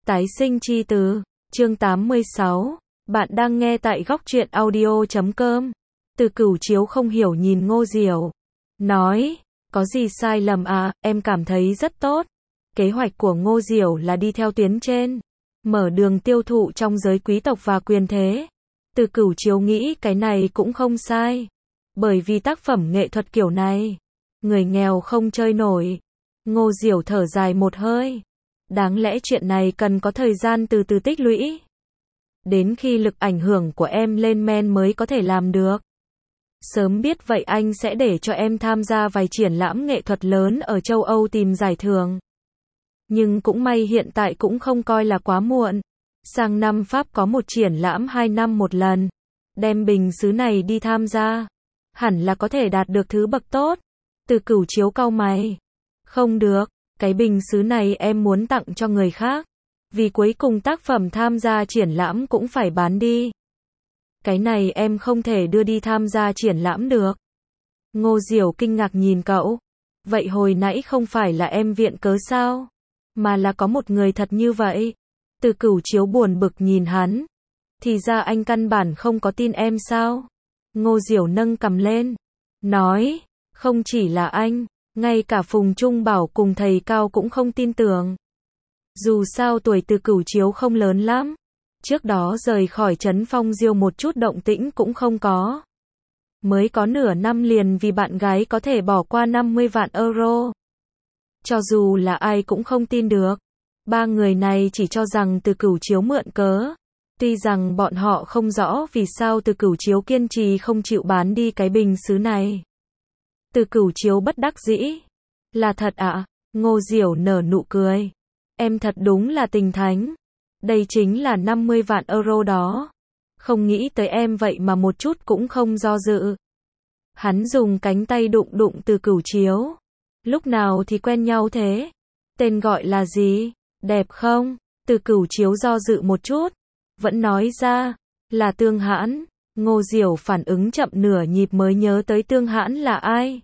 Tái sinh chi từ, chương 86, bạn đang nghe tại góc truyện audio.com. Từ Cửu Chiếu không hiểu nhìn Ngô Diểu, nói, có gì sai lầm à, em cảm thấy rất tốt. Kế hoạch của Ngô Diểu là đi theo tuyến trên, mở đường tiêu thụ trong giới quý tộc và quyền thế. Từ Cửu Chiếu nghĩ cái này cũng không sai, bởi vì tác phẩm nghệ thuật kiểu này, người nghèo không chơi nổi. Ngô Diểu thở dài một hơi. Đáng lẽ chuyện này cần có thời gian từ từ tích lũy. Đến khi lực ảnh hưởng của em lên men mới có thể làm được. Sớm biết vậy anh sẽ để cho em tham gia vài triển lãm nghệ thuật lớn ở châu Âu tìm giải thưởng. Nhưng cũng may hiện tại cũng không coi là quá muộn. Sang năm Pháp có một triển lãm 2 năm một lần. Đem bình sứ này đi tham gia, hẳn là có thể đạt được thứ bậc tốt. Từ Cửu Chiếu cau mày. Không được. Cái bình sứ này em muốn tặng cho người khác. Vì cuối cùng tác phẩm tham gia triển lãm cũng phải bán đi. Cái này em không thể đưa đi tham gia triển lãm được. Ngô Diểu kinh ngạc nhìn cậu. Vậy hồi nãy không phải là em viện cớ sao? Mà là có một người thật như vậy. Từ Cửu Chiếu buồn bực nhìn hắn. Thì ra anh căn bản không có tin em sao? Ngô Diểu nâng cằm lên. Nói, không chỉ là anh. Ngay cả Phùng Trung Bảo cùng thầy Cao cũng không tin tưởng. Dù sao tuổi Từ Cửu Chiếu không lớn lắm. Trước đó rời khỏi trấn Phong Diêu một chút động tĩnh cũng không có. Mới có nửa năm liền vì bạn gái có thể bỏ qua 50 vạn euro. Cho dù là ai cũng không tin được. Ba người này chỉ cho rằng Từ Cửu Chiếu mượn cớ. Tuy rằng bọn họ không rõ vì sao Từ Cửu Chiếu kiên trì không chịu bán đi cái bình sứ này. Từ Cửu Chiếu bất đắc dĩ. Là thật ạ? Ngô Diểu nở nụ cười. Em thật đúng là tình thánh. Đây chính là 50 vạn euro đó. Không nghĩ tới em vậy mà một chút cũng không do dự. Hắn dùng cánh tay đụng đụng Từ Cửu Chiếu. Lúc nào thì quen nhau thế? Tên gọi là gì? Đẹp không? Từ Cửu Chiếu do dự một chút. Vẫn nói ra. Là Tương Hãn. Ngô Diểu phản ứng chậm nửa nhịp mới nhớ tới Tương Hãn là ai.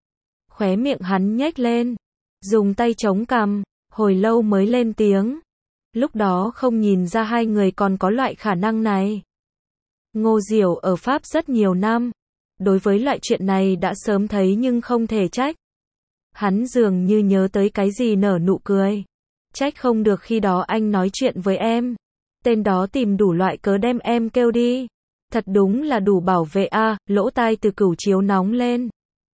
Khóe miệng hắn nhếch lên. Dùng tay chống cằm. Hồi lâu mới lên tiếng. Lúc đó không nhìn ra hai người còn có loại khả năng này. Ngô Diểu ở Pháp rất nhiều năm. Đối với loại chuyện này đã sớm thấy nhưng không thể trách. Hắn dường như nhớ tới cái gì nở nụ cười. Trách không được khi đó anh nói chuyện với em. Tên đó tìm đủ loại cớ đem em kêu đi. Thật đúng là đủ bảo vệ a. Lỗ tai Từ Cửu Chiếu nóng lên.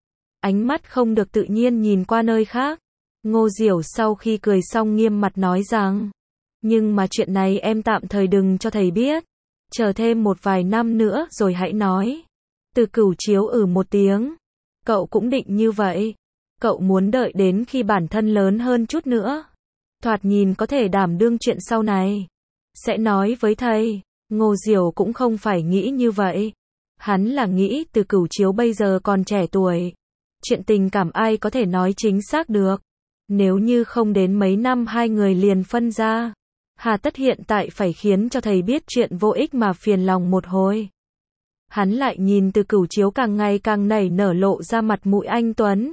Ánh mắt không được tự nhiên nhìn qua nơi khác. Ngô Diểu sau khi cười xong nghiêm mặt nói rằng. Nhưng mà chuyện này em tạm thời đừng cho thầy biết. Chờ thêm một vài năm nữa rồi hãy nói. Từ Cửu Chiếu một tiếng. Cậu cũng định như vậy. Cậu muốn đợi đến khi bản thân lớn hơn chút nữa. Thoạt nhìn có thể đảm đương chuyện sau này. Sẽ nói với thầy. Ngô Diểu cũng không phải nghĩ như vậy. Hắn là nghĩ Từ Cửu Chiếu bây giờ còn trẻ tuổi. Chuyện tình cảm ai có thể nói chính xác được. Nếu như không đến mấy năm hai người liền phân ra. Hà tất hiện tại phải khiến cho thầy biết chuyện vô ích mà phiền lòng một hồi. Hắn lại nhìn Từ Cửu Chiếu càng ngày càng nảy nở lộ ra mặt mũi anh tuấn.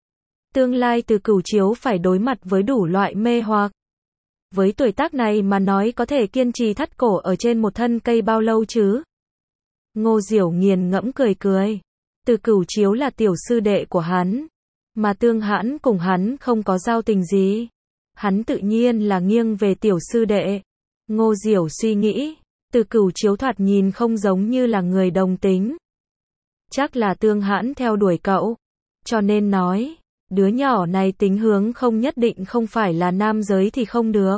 Tương lai Từ Cửu Chiếu phải đối mặt với đủ loại mê hoặc. Với tuổi tác này mà nói có thể kiên trì thắt cổ ở trên một thân cây bao lâu chứ? Ngô Diểu nghiền ngẫm cười cười. Từ Cửu Chiếu là tiểu sư đệ của hắn. Mà Tương Hãn cùng hắn không có giao tình gì. Hắn tự nhiên là nghiêng về tiểu sư đệ. Ngô Diểu suy nghĩ. Từ Cửu Chiếu thoạt nhìn không giống như là người đồng tính. Chắc là Tương Hãn theo đuổi cậu. Cho nên nói. Đứa nhỏ này tính hướng không nhất định không phải là nam giới thì không được.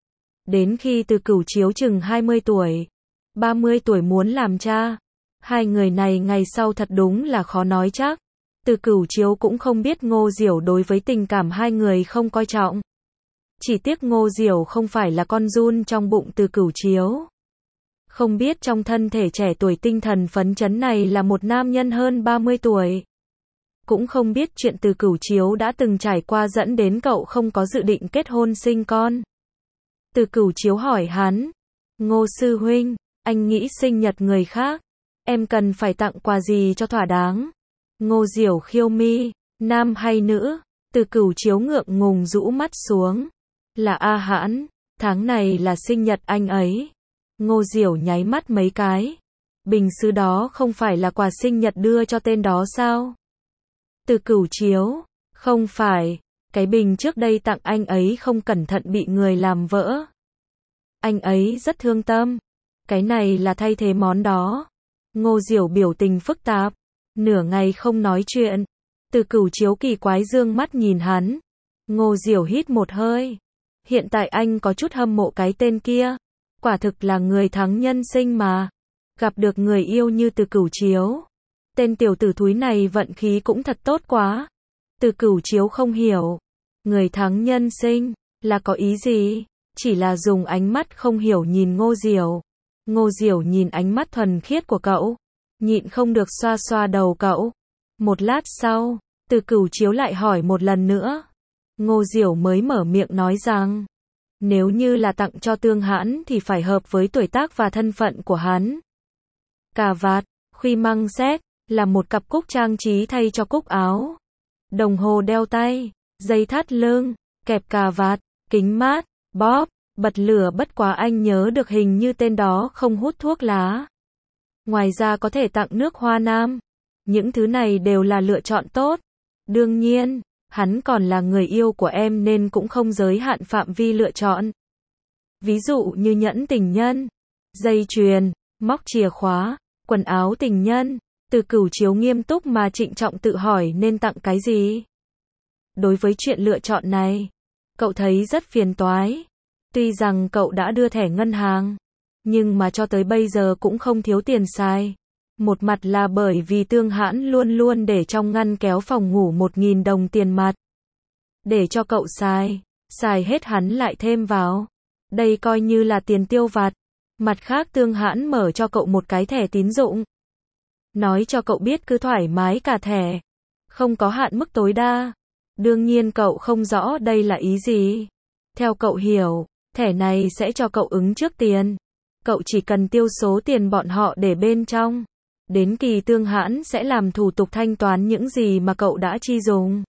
Đến khi Từ Cửu Chiếu chừng 20 tuổi. 30 tuổi muốn làm cha. Hai người này ngày sau thật đúng là khó nói chắc. Từ Cửu Chiếu cũng không biết Ngô Diểu đối với tình cảm hai người không coi trọng. Chỉ tiếc Ngô Diểu không phải là con giun trong bụng Từ Cửu Chiếu. Không biết trong thân thể trẻ tuổi tinh thần phấn chấn này là một nam nhân hơn 30 tuổi. Cũng không biết chuyện Từ Cửu Chiếu đã từng trải qua dẫn đến cậu không có dự định kết hôn sinh con. Từ Cửu Chiếu hỏi hắn. Ngô sư huynh, anh nghĩ sinh nhật người khác. Em cần phải tặng quà gì cho thỏa đáng? Ngô Diểu khiêu mi. Nam hay nữ? Từ Cửu Chiếu ngượng ngùng rũ mắt xuống. Là A Hãn. Tháng này là sinh nhật anh ấy. Ngô Diểu nháy mắt mấy cái. Bình sứ đó không phải là quà sinh nhật đưa cho tên đó sao? Từ Cửu Chiếu, không phải, cái bình trước đây tặng anh ấy không cẩn thận bị người làm vỡ. Anh ấy rất thương tâm. Cái này là thay thế món đó. Ngô Diểu biểu tình phức tạp, nửa ngày không nói chuyện. Từ Cửu Chiếu kỳ quái dương mắt nhìn hắn. Ngô Diểu hít một hơi. Hiện tại anh có chút hâm mộ cái tên kia. Quả thực là người thắng nhân sinh mà. Gặp được người yêu như Từ Cửu Chiếu. Tên tiểu tử thúi này vận khí cũng thật tốt quá. Từ Cửu Chiếu không hiểu. Người thắng nhân sinh, là có ý gì? Chỉ là dùng ánh mắt không hiểu nhìn Ngô Diểu. Ngô Diểu nhìn ánh mắt thuần khiết của cậu. Nhịn không được xoa xoa đầu cậu. Một lát sau, Từ Cửu Chiếu lại hỏi một lần nữa. Ngô Diểu mới mở miệng nói rằng, nếu như là tặng cho Tương Hãn thì phải hợp với tuổi tác và thân phận của hắn. Cà vạt, khuy măng xét, là một cặp cúc trang trí thay cho cúc áo. Đồng hồ đeo tay, dây thắt lưng, kẹp cà vạt, kính mát, bóp, bật lửa bất quá anh nhớ được hình như tên đó không hút thuốc lá. Ngoài ra có thể tặng nước hoa nam. Những thứ này đều là lựa chọn tốt. Đương nhiên, hắn còn là người yêu của em nên cũng không giới hạn phạm vi lựa chọn. Ví dụ như nhẫn tình nhân, dây chuyền, móc chìa khóa, quần áo tình nhân. Từ Cửu Chiếu nghiêm túc mà trịnh trọng tự hỏi nên tặng cái gì. Đối với chuyện lựa chọn này, cậu thấy rất phiền toái. Tuy rằng cậu đã đưa thẻ ngân hàng, nhưng mà cho tới bây giờ cũng không thiếu tiền xài. Một mặt là bởi vì Tương Hãn luôn luôn để trong ngăn kéo phòng ngủ 1.000 đồng tiền mặt. Để cho cậu xài hết hắn lại thêm vào. Đây coi như là tiền tiêu vặt. Mặt khác Tương Hãn mở cho cậu một cái thẻ tín dụng. Nói cho cậu biết cứ thoải mái cả thẻ. Không có hạn mức tối đa. Đương nhiên cậu không rõ đây là ý gì. Theo cậu hiểu, thẻ này sẽ cho cậu ứng trước tiền. Cậu chỉ cần tiêu số tiền bọn họ để bên trong. Đến kỳ Tương Hãn sẽ làm thủ tục thanh toán những gì mà cậu đã chi dùng.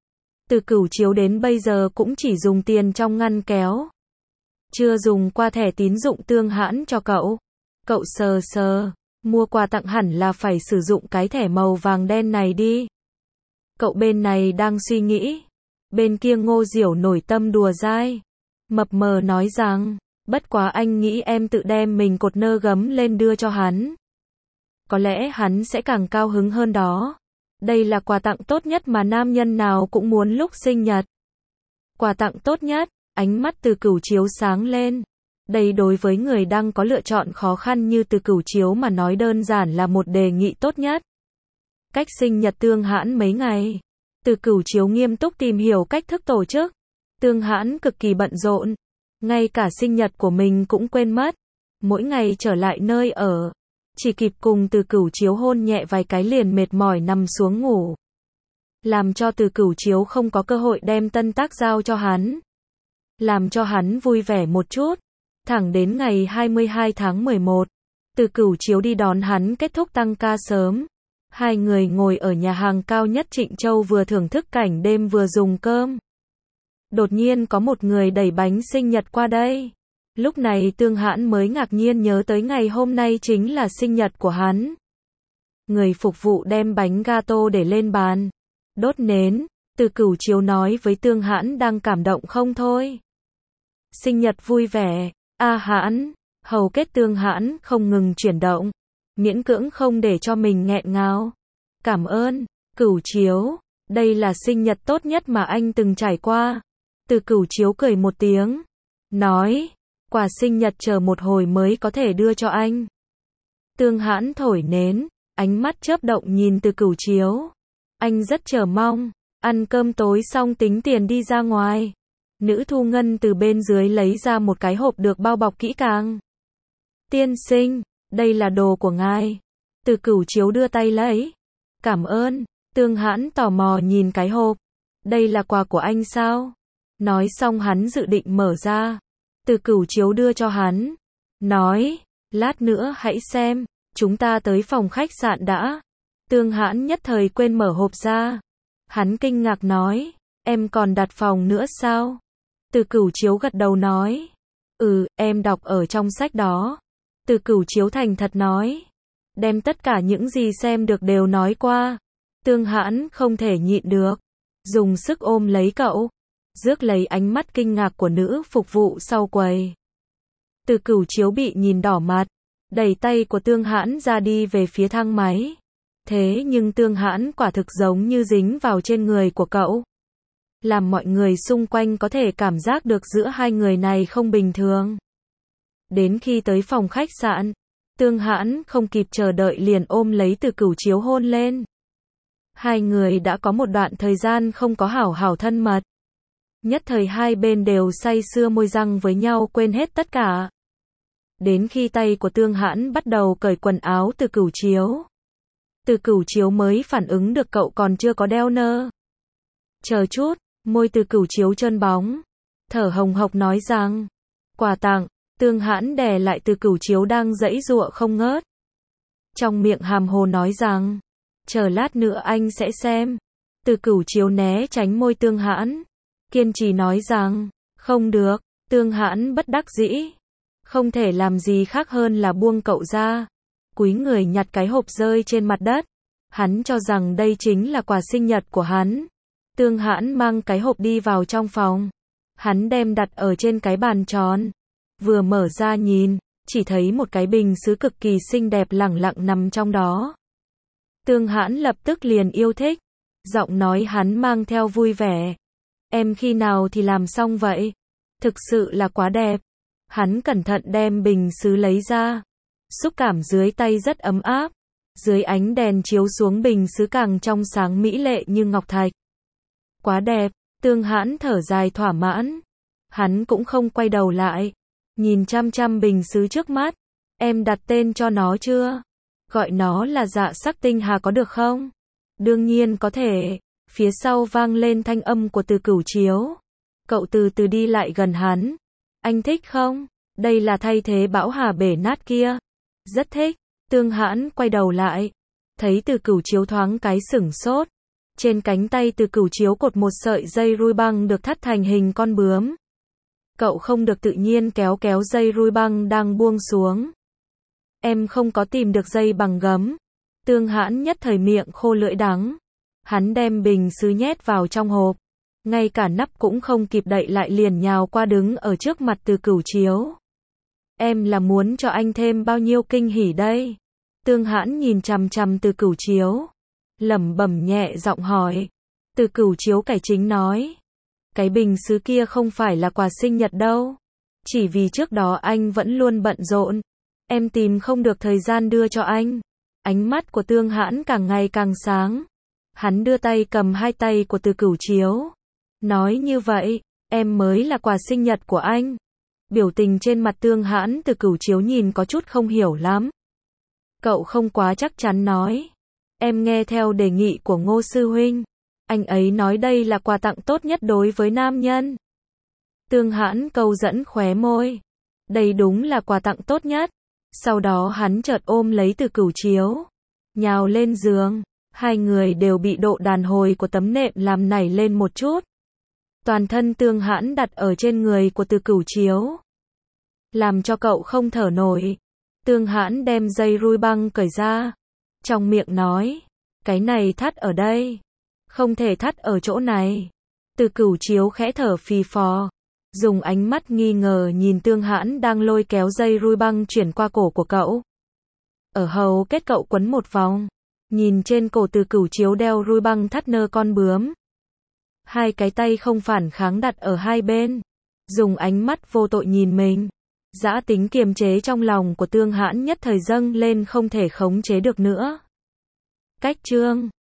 Từ Cửu Chiếu đến bây giờ cũng chỉ dùng tiền trong ngăn kéo. Chưa dùng qua thẻ tín dụng Tương Hãn cho cậu. Cậu sờ. Mua quà tặng hẳn là phải sử dụng cái thẻ màu vàng đen này đi. Cậu bên này đang suy nghĩ. Bên kia Ngô Diểu nổi tâm đùa dai. Mập mờ nói rằng, bất quá anh nghĩ em tự đem mình cột nơ gấm lên đưa cho hắn. Có lẽ hắn sẽ càng cao hứng hơn đó. Đây là quà tặng tốt nhất mà nam nhân nào cũng muốn lúc sinh nhật. Quà tặng tốt nhất, ánh mắt Từ Cửu Chiếu sáng lên. Đây đối với người đang có lựa chọn khó khăn như Từ Cửu Chiếu mà nói đơn giản là một đề nghị tốt nhất. Cách sinh nhật Tương Hãn mấy ngày. Từ Cửu Chiếu nghiêm túc tìm hiểu cách thức tổ chức. Tương Hãn cực kỳ bận rộn. Ngay cả sinh nhật của mình cũng quên mất. Mỗi ngày trở lại nơi ở. Chỉ kịp cùng Từ Cửu Chiếu hôn nhẹ vài cái liền mệt mỏi nằm xuống ngủ. Làm cho Từ Cửu Chiếu không có cơ hội đem tân tác giao cho hắn. Làm cho hắn vui vẻ một chút. Thẳng đến ngày 22 tháng 11, Từ Cửu Chiếu đi đón hắn kết thúc tăng ca sớm. Hai người ngồi ở nhà hàng cao nhất Trịnh Châu vừa thưởng thức cảnh đêm vừa dùng cơm. Đột nhiên có một người đẩy bánh sinh nhật qua đây. Lúc này Tương Hãn mới ngạc nhiên nhớ tới ngày hôm nay chính là sinh nhật của hắn. Người phục vụ đem bánh gato để lên bàn. Đốt nến, Từ Cửu Chiếu nói với Tương Hãn đang cảm động không thôi. Sinh nhật vui vẻ, Hãn, hầu kết Tương Hãn không ngừng chuyển động. Miễn cưỡng không để cho mình nghẹn ngào. Cảm ơn, Cửu Chiếu, đây là sinh nhật tốt nhất mà anh từng trải qua. Từ Cửu Chiếu cười một tiếng, nói, quà sinh nhật chờ một hồi mới có thể đưa cho anh. Tương Hãn thổi nến, ánh mắt chớp động nhìn Từ Cửu Chiếu. Anh rất chờ mong, ăn cơm tối xong tính tiền đi ra ngoài. Nữ thu ngân từ bên dưới lấy ra một cái hộp được bao bọc kỹ càng. Tiên sinh, đây là đồ của ngài. Từ Cửu Chiếu đưa tay lấy. Cảm ơn. Tương Hãn tò mò nhìn cái hộp. Đây là quà của anh sao? Nói xong hắn dự định mở ra. Từ Cửu Chiếu đưa cho hắn. Nói, lát nữa hãy xem, chúng ta tới phòng khách sạn đã. Tương Hãn nhất thời quên mở hộp ra. Hắn kinh ngạc nói, em còn đặt phòng nữa sao? Từ Cửu Chiếu gật đầu nói, Em đọc ở trong sách đó. Từ Cửu Chiếu thành thật nói. Đem tất cả những gì xem được đều nói qua. Tương Hãn không thể nhịn được. Dùng sức ôm lấy cậu. Rước lấy ánh mắt kinh ngạc của nữ phục vụ sau quầy. Từ Cửu Chiếu bị nhìn đỏ mặt. Đẩy tay của Tương Hãn ra đi về phía thang máy. Thế nhưng Tương Hãn quả thực giống như dính vào trên người của cậu. Làm mọi người xung quanh có thể cảm giác được giữa hai người này không bình thường. Đến khi tới phòng khách sạn, Tương Hãn không kịp chờ đợi liền ôm lấy Từ Cửu Chiếu hôn lên. Hai người đã có một đoạn thời gian không có hảo hảo thân mật. Nhất thời hai bên đều say sưa môi răng với nhau quên hết tất cả. Đến khi tay của Tương Hãn bắt đầu cởi quần áo Từ Cửu Chiếu. Từ Cửu Chiếu mới phản ứng được cậu còn chưa có đeo nơ. Chờ chút, môi Từ Cửu Chiếu trơn bóng. Thở hồng hộc nói rằng, quà tặng. Tương Hãn đè lại Từ Cửu Chiếu đang giãy giụa không ngớt. Trong miệng hàm hồ nói rằng, chờ lát nữa anh sẽ xem. Từ Cửu Chiếu né tránh môi Tương Hãn. Kiên trì nói rằng, không được. Tương Hãn bất đắc dĩ. Không thể làm gì khác hơn là buông cậu ra. Cúi người nhặt cái hộp rơi trên mặt đất. Hắn cho rằng đây chính là quà sinh nhật của hắn. Tương Hãn mang cái hộp đi vào trong phòng. Hắn đem đặt ở trên cái bàn tròn. Vừa mở ra nhìn, chỉ thấy một cái bình sứ cực kỳ xinh đẹp lẳng lặng nằm trong đó. Tương Hãn lập tức liền yêu thích. Giọng nói hắn mang theo vui vẻ. Em khi nào thì làm xong vậy? Thực sự là quá đẹp. Hắn cẩn thận đem bình sứ lấy ra. Xúc cảm dưới tay rất ấm áp. Dưới ánh đèn chiếu xuống bình sứ càng trong sáng mỹ lệ như ngọc thạch. Quá đẹp, Tương Hãn thở dài thỏa mãn. Hắn cũng không quay đầu lại. Nhìn chăm chăm bình sứ trước mắt. Em đặt tên cho nó chưa? Gọi nó là Dạ Sắc Tinh Hà có được không? Đương nhiên có thể. Phía sau vang lên thanh âm của Từ Cửu Chiếu. Cậu từ từ đi lại gần hắn. Anh thích không? Đây là thay thế bão hà bể nát kia. Rất thích. Tương Hãn quay đầu lại. Thấy Từ Cửu Chiếu thoáng cái sửng sốt. Trên cánh tay Từ Cửu Chiếu cột một sợi dây ruy băng được thắt thành hình con bướm. Cậu không được tự nhiên kéo kéo dây ruy băng đang buông xuống. Em không có tìm được dây bằng gấm. Tương Hãn nhất thời miệng khô lưỡi đắng. Hắn đem bình sứ nhét vào trong hộp. Ngay cả nắp cũng không kịp đậy lại liền nhào qua đứng ở trước mặt Từ Cửu Chiếu. Em là muốn cho anh thêm bao nhiêu kinh hỉ đây? Tương Hãn nhìn chằm chằm Từ Cửu Chiếu. Lẩm bẩm nhẹ giọng hỏi. Từ Cửu Chiếu cải chính nói. Cái bình sứ kia không phải là quà sinh nhật đâu. Chỉ vì trước đó anh vẫn luôn bận rộn. Em tìm không được thời gian đưa cho anh. Ánh mắt của Tương Hãn càng ngày càng sáng. Hắn đưa tay cầm hai tay của Từ Cửu Chiếu. Nói như vậy, em mới là quà sinh nhật của anh. Biểu tình trên mặt Tương Hãn Từ Cửu Chiếu nhìn có chút không hiểu lắm. Cậu không quá chắc chắn nói. Em nghe theo đề nghị của Ngô sư huynh. Anh ấy nói đây là quà tặng tốt nhất đối với nam nhân. Tương Hãn câu dẫn khóe môi. Đây đúng là quà tặng tốt nhất. Sau đó hắn chợt ôm lấy Từ Cửu Chiếu. Nhào lên giường. Hai người đều bị độ đàn hồi của tấm nệm làm nảy lên một chút. Toàn thân Tương Hãn đặt ở trên người của Từ Cửu Chiếu. Làm cho cậu không thở nổi. Tương Hãn đem dây ruy băng cởi ra. Trong miệng nói. Cái này thắt ở đây. Không thể thắt ở chỗ này. Từ Cửu Chiếu khẽ thở phì phò. Dùng ánh mắt nghi ngờ nhìn Tương Hãn đang lôi kéo dây ruy băng chuyển qua cổ của cậu. Ở hầu kết cậu quấn một vòng. Nhìn trên cổ Từ Cửu Chiếu đeo ruy băng thắt nơ con bướm. Hai cái tay không phản kháng đặt ở hai bên. Dùng ánh mắt vô tội nhìn mình. Dã tính kiềm chế trong lòng của Tương Hãn nhất thời dâng lên không thể khống chế được nữa. Cách chương